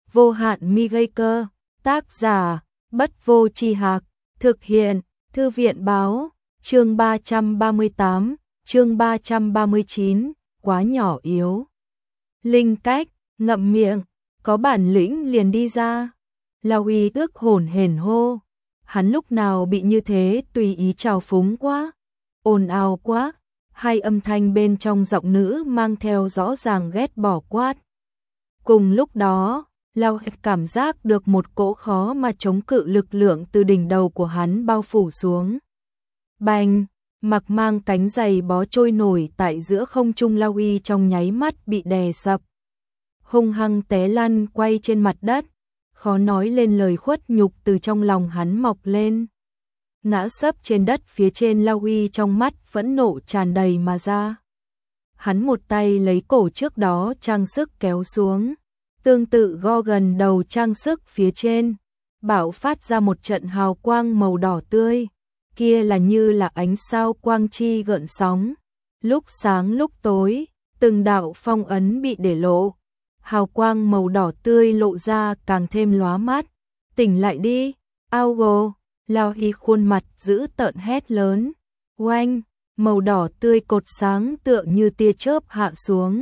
vô hạn mi gây cơ, tác giả, Bất Vô Tri Hạc, thực hiện, Thư viện báo, chương 338, chương 339, quá nhỏ yếu. Linh cách, ngậm miệng, có bản lĩnh liền đi ra. Lao Uy ước hổn hển hô, hắn lúc nào bị như thế tùy ý trào phúng quá, ồn ào quá, hai âm thanh bên trong giọng nữ mang theo rõ ràng ghét bỏ quát. Cùng lúc đó, Lao cảm giác được một cỗ khó mà chống cự lực lượng từ đỉnh đầu của hắn bao phủ xuống. Bành, mặc mang cánh giày bó trôi nổi tại giữa không trung. Lao Uy trong nháy mắt bị đè sập, hung hăng té lăn quay trên mặt đất, khó nói lên lời khuất nhục từ trong lòng hắn mọc lên. Ngã sấp trên đất phía trên. Lao Uy trong mắt phẫn nộ tràn đầy mà ra. Hắn một tay lấy cổ trước đó trang sức kéo xuống, tương tự go gần đầu trang sức phía trên, bạo phát ra một trận hào quang màu đỏ tươi, kia là như là ánh sao quang chi gợn sóng, lúc sáng lúc tối, từng đạo phong ấn bị để lộ, hào quang màu đỏ tươi lộ ra càng thêm lóa mắt. Tỉnh lại đi, Augo! Lao Uy khuôn mặt dữ tợn hét lớn. Oanh, màu đỏ tươi cột sáng tựa như tia chớp hạ xuống.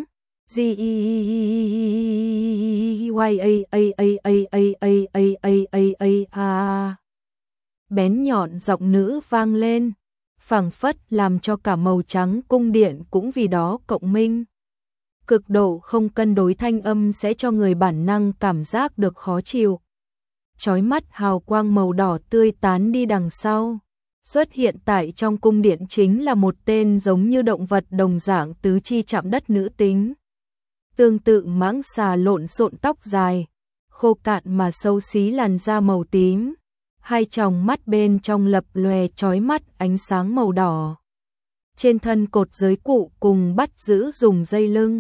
Bén nhọn giọng nữ vang lên, phảng phất làm cho cả màu trắng cung điện cũng vì đó cộng minh. Cực độ không cân đối thanh âm sẽ cho người bản năng cảm giác được khó chịu. Chói mắt hào quang màu đỏ tươi tán đi đằng sau. Xuất hiện tại trong cung điện chính là một tên giống như động vật đồng dạng tứ chi chạm đất nữ tính. Tương tự mãng xà lộn xộn tóc dài, khô cạn mà xấu xí, làn da màu tím, hai tròng mắt bên trong lập lòe chói mắt ánh sáng màu đỏ. Trên thân cột giới cụ cùng bắt giữ dùng dây lưng.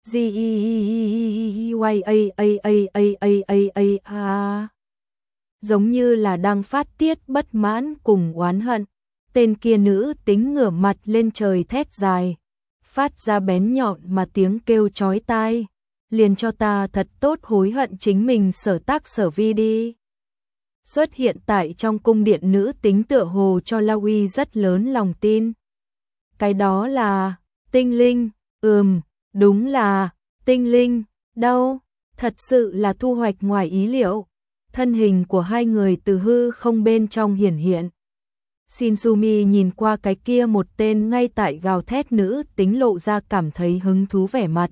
Giống như là đang phát tiết bất mãn cùng oán hận. Tên kia nữ tính ngửa mặt lên trời thét dài, phát ra bén nhọn mà tiếng kêu chói tai. Liền cho ta thật tốt hối hận chính mình sở tác sở vi đi. Xuất hiện tại trong cung điện nữ tính tựa hồ cho Lao Uy rất lớn lòng tin. Cái đó là tinh linh. Đúng là tinh linh. Đâu, thật sự là thu hoạch ngoài ý liệu. Thân hình của hai người từ hư không bên trong hiển hiện. Shinsumi nhìn qua cái kia một tên ngay tại gào thét nữ tính, lộ ra cảm thấy hứng thú vẻ mặt.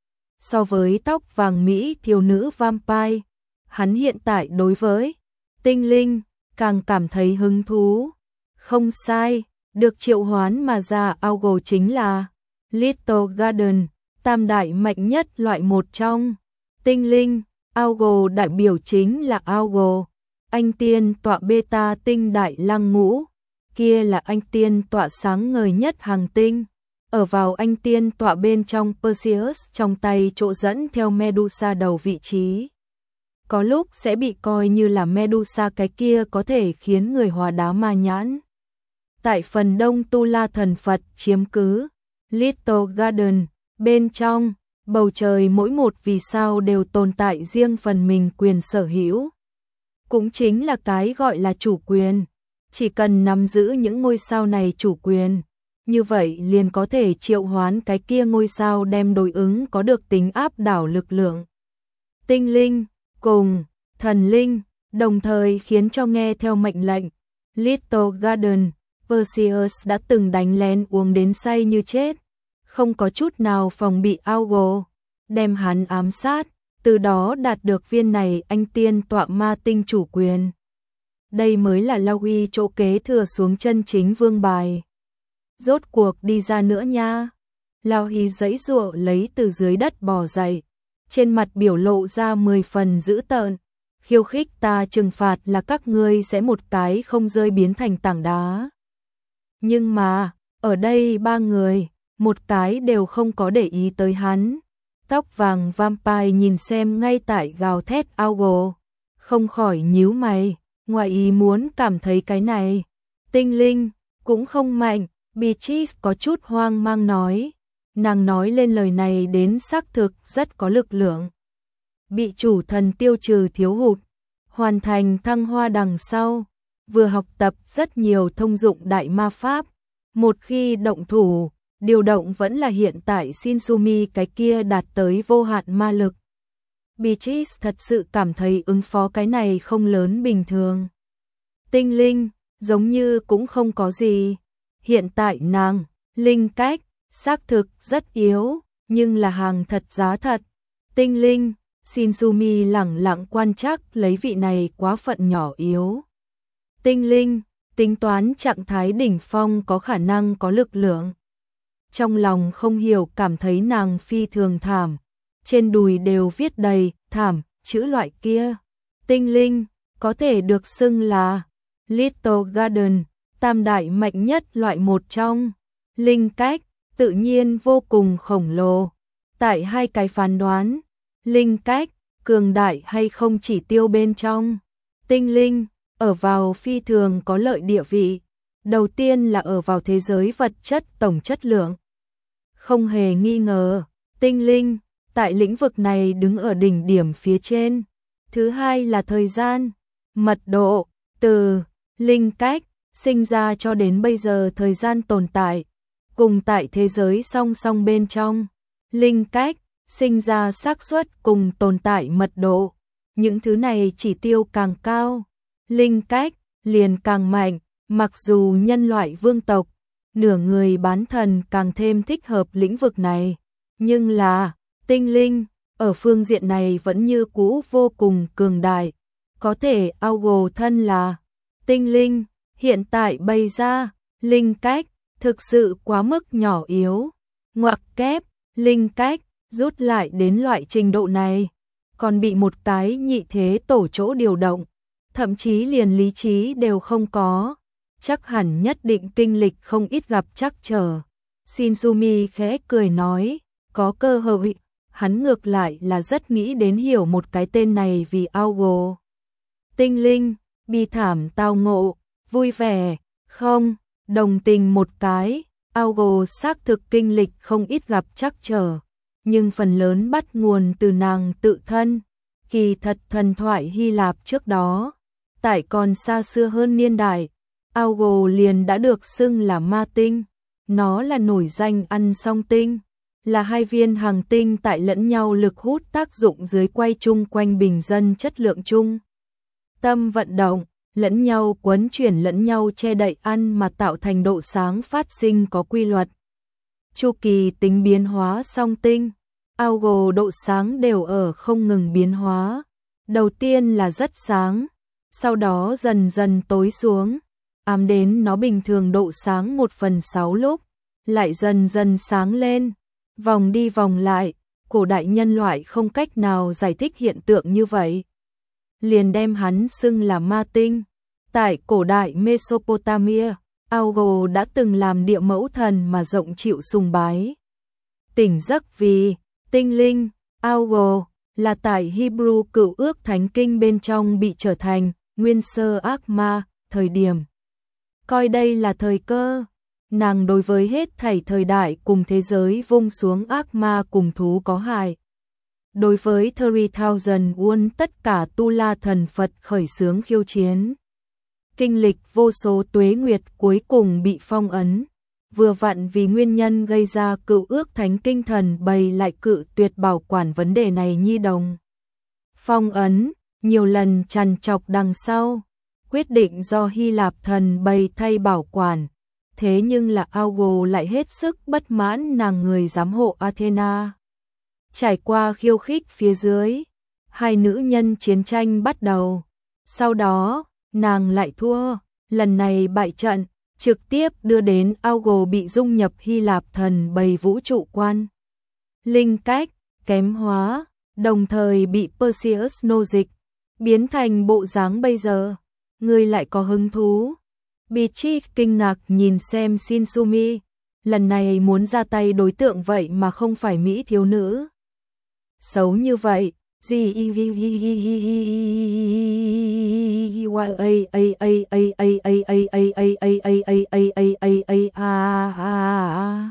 So với tóc vàng mỹ thiếu nữ vampire, hắn hiện tại đối với tinh linh càng cảm thấy hứng thú. Không sai, được triệu hoán mà ra Augo chính là Little Garden, tam đại mạnh nhất loại một trong tinh linh. Augo đại biểu chính là Augo, anh tiên tọa beta tinh đại lăng ngũ, kia là anh tiên tọa sáng ngời nhất hàng tinh. Ở vào anh tiên tọa bên trong Perseus trong tay chỗ dẫn theo Medusa đầu vị trí. Có lúc sẽ bị coi như là Medusa cái kia có thể khiến người hóa đá ma nhãn. Tại phần đông Tu La thần Phật chiếm cứ Little Garden, bên trong bầu trời mỗi một vì sao đều tồn tại riêng phần mình quyền sở hữu. Cũng chính là cái gọi là chủ quyền. Chỉ cần nắm giữ những ngôi sao này chủ quyền, như vậy liền có thể triệu hoán cái kia ngôi sao đem đối ứng có được tính áp đảo lực lượng. Tinh linh cùng thần linh đồng thời khiến cho nghe theo mệnh lệnh. Little Garden, Perseus đã từng đánh lén uống đến say như chết, không có chút nào phòng bị Augo, đem hắn ám sát, từ đó đạt được viên này anh tiên tọa ma tinh chủ quyền. Đây mới là Lao Uy chỗ kế thừa xuống chân chính vương bài. Rốt cuộc đi ra nữa nha. Lao Uy giãy giụa lấy từ dưới đất bò dậy, trên mặt biểu lộ ra 10 phần dữ tợn. Khiêu khích ta, trừng phạt là các ngươi sẽ một cái không rơi biến thành tảng đá. Nhưng mà, ở đây ba người, một cái đều không có để ý tới hắn. Tóc vàng vampire nhìn xem ngay tại gào thét Augo, không khỏi nhíu mày, ngoài ý muốn cảm thấy cái này tinh linh cũng không mạnh. Beatrice có chút hoang mang nói, nàng nói lên lời này đến xác thực rất có lực lượng. bị chủ thần tiêu trừ thiếu hụt, hoàn thành thăng hoa đằng sau, vừa học tập rất nhiều thông dụng đại ma pháp, một khi động thủ, điều động vẫn là hiện tại Shinsumi cái kia đạt tới vô hạn ma lực. Beatrice thật sự cảm thấy ứng phó cái này không lớn bình thường. Tinh linh, giống như cũng không có gì. Hiện tại nàng, linh cách, xác thực rất yếu, nhưng là hàng thật giá thật. Tinh linh, Shinsumi lẳng lặng quan trắc lấy vị này quá phận nhỏ yếu. Tinh linh, tính toán trạng thái đỉnh phong có khả năng có lực lượng. Trong lòng không hiểu cảm thấy nàng phi thường thảm, trên đùi đều viết đầy thảm chữ loại kia. Tinh linh, có thể được xưng là Little Garden, tam đại mạnh nhất loại một trong. Linh cách, tự nhiên vô cùng khổng lồ. Tại hai cái phán đoán, linh cách, cường đại hay không chỉ tiêu bên trong. Tinh linh, ở vào phi thường có lợi địa vị. Đầu tiên là ở vào thế giới vật chất tổng chất lượng. Không hề nghi ngờ, tinh linh, tại lĩnh vực này đứng ở đỉnh điểm phía trên. Thứ hai là thời gian, mật độ, từ linh cách, sinh ra cho đến bây giờ thời gian tồn tại, cùng tại thế giới song song bên trong. Linh cách, sinh ra xác suất cùng tồn tại mật độ. Những thứ này chỉ tiêu càng cao, linh cách liền càng mạnh, mặc dù nhân loại vương tộc, nửa người bán thần càng thêm thích hợp lĩnh vực này, nhưng là tinh linh ở phương diện này vẫn như cũ vô cùng cường đại, có thể Augo thân là tinh linh, hiện tại bày ra linh cách thực sự quá mức nhỏ yếu, ngoặc kép linh cách rút lại đến loại trình độ này, còn bị một cái nhị thế tổ chỗ điều động, thậm chí liền lý trí đều không có, chắc hẳn nhất định kinh lịch không ít gặp trắc trở. Shinsumi khẽ cười nói, có cơ hội, hắn ngược lại là rất nghĩ đến hiểu một cái tên này vì Augo. Tinh linh, bi thảm tao ngộ, vui vẻ, không, đồng tình một cái, Augo xác thực kinh lịch không ít gặp trắc trở, nhưng phần lớn bắt nguồn từ nàng tự thân, kỳ thật thần thoại Hy Lạp trước đó, tại còn xa xưa hơn niên đại, Augo liền đã được xưng là ma tinh, nó là nổi danh ăn song tinh, là hai viên hành tinh tại lẫn nhau lực hút tác dụng dưới quay chung quanh bình dân chất lượng chung. Tâm vận động, lẫn nhau quấn chuyển lẫn nhau che đậy ăn mà tạo thành độ sáng phát sinh có quy luật. Chu kỳ tính biến hóa song tinh, Augo độ sáng đều ở không ngừng biến hóa. Đầu tiên là rất sáng, sau đó dần dần tối xuống, ám đến nó bình thường độ sáng 1/6 lúc, lại dần dần sáng lên, vòng đi vòng lại, cổ đại nhân loại không cách nào giải thích hiện tượng như vậy. Liền đem hắn xưng là ma tinh. Tại cổ đại Mesopotamia, Augo đã từng làm địa mẫu thần mà rộng chịu sùng bái. Tỉnh giấc vì tinh linh, Augo là tại Hebrew Cựu Ước Thánh Kinh bên trong bị trở thành nguyên sơ ác ma, thời điểm. Coi đây là thời cơ, nàng đối với hết thảy thời đại cùng thế giới vung xuống ác ma cùng thú có hại. Đối với 3000 won tất cả tu la thần Phật khởi xướng khiêu chiến. Kinh lịch vô số tuế nguyệt cuối cùng bị phong ấn, vừa vặn vì nguyên nhân gây ra Cựu Ước Thánh Kinh thần bày lại cự tuyệt bảo quản vấn đề này nhi đồng. Phong ấn, nhiều lần trằn trọc đằng sau, quyết định do Hy Lạp thần bày thay bảo quản, thế nhưng là Augo lại hết sức bất mãn nàng người giám hộ Athena. Trải qua khiêu khích phía dưới, hai nữ nhân chiến tranh bắt đầu, sau đó nàng lại thua, lần này bại trận, trực tiếp đưa đến Augo bị dung nhập Hy Lạp thần bầy vũ trụ quan. Linh cách, kém hóa, đồng thời bị Perseus nô dịch, biến thành bộ dáng bây giờ. Người lại có hứng thú. Beatrice kinh ngạc nhìn xem Shinsumi, lần này muốn ra tay đối tượng vậy mà không phải Mỹ thiếu nữ. Xấu như vậy, gì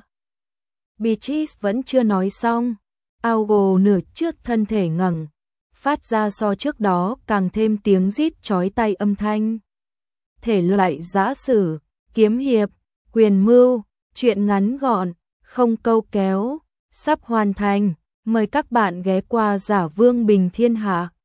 Beatrice vẫn chưa nói xong, Augo nửa trước thân thể ngẩng, phát ra so trước đó càng thêm tiếng rít chói tai âm thanh. Thể loại giã sử, kiếm hiệp, quyền mưu, truyện ngắn gọn, không câu kéo, sắp hoàn thành. Mời các bạn ghé qua Giả Vương Bình Thiên Hạ.